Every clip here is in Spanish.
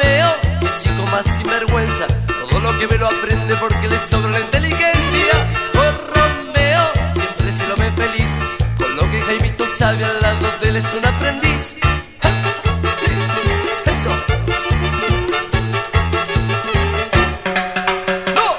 Romeo, el chico más sinvergüenza, todo lo que ve lo aprende porque le sobra la inteligencia. Oh Romeo, siempre se lo ve feliz, con lo que Jaimito sabe al lado de él es un aprendiz. Sí, eso. ¡No!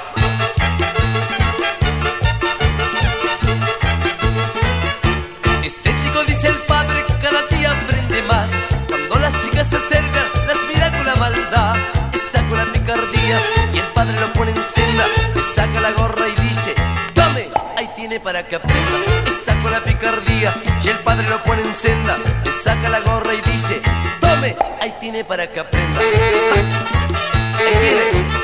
Este chico, dice el padre, cada día aprende más. Cuando las chicas se acercan, las mira con la maldad, está con la picardía, y el padre lo pone en senda, le saca la gorra y dice: tome, ahí tiene para que aprenda. Está con la picardía, y el padre lo pone en senda, le saca la gorra y dice: tome, ahí tiene para que aprenda. Ahí tiene.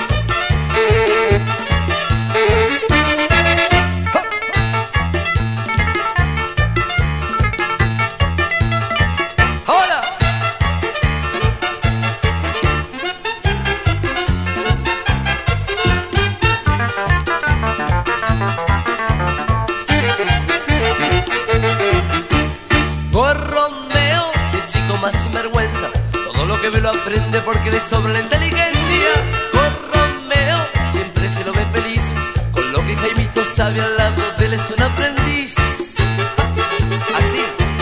Oh Romeo, el chico más sinvergüenza, todo lo que ve lo aprende porque le sobra la inteligencia. Oh Romeo, siempre se lo ve feliz, con lo que Jaimito sabe al lado de él es un aprendiz. Así,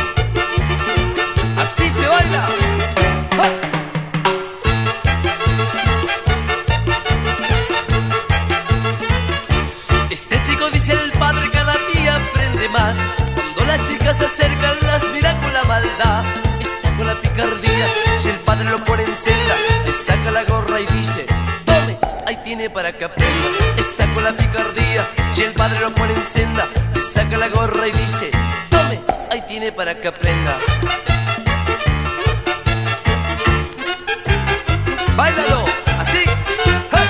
así se baila. Este chico, dice el padre, cada día aprende más. Cuando las chicas se acercan, las mira con la maldad, está con la picardía, y el padre lo pone en senda, le saca la gorra y dice: tome, ahí tiene para que aprenda. Está con la picardía, y el padre lo pone en senda, le saca la gorra y dice: tome, ahí tiene para que aprenda. ¡Báilalo! ¡Así! ¡Ja!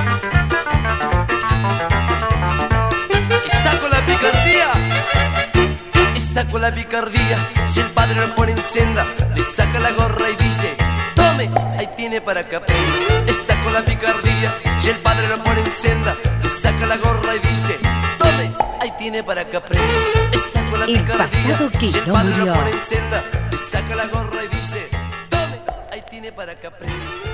Está con la picardía, está con la picardía, si el padre lo pone en senda, le saca la gorra y dice: tome, ahí tiene para que aprenda. Está con la picardía, y el padre lo pone en senda, le saca la gorra y dice: tome, ahí tiene para que aprenda. Está con la picardía, y el padre lo pone en senda, le saca la gorra y dice: tome, ahí tiene para que aprenda.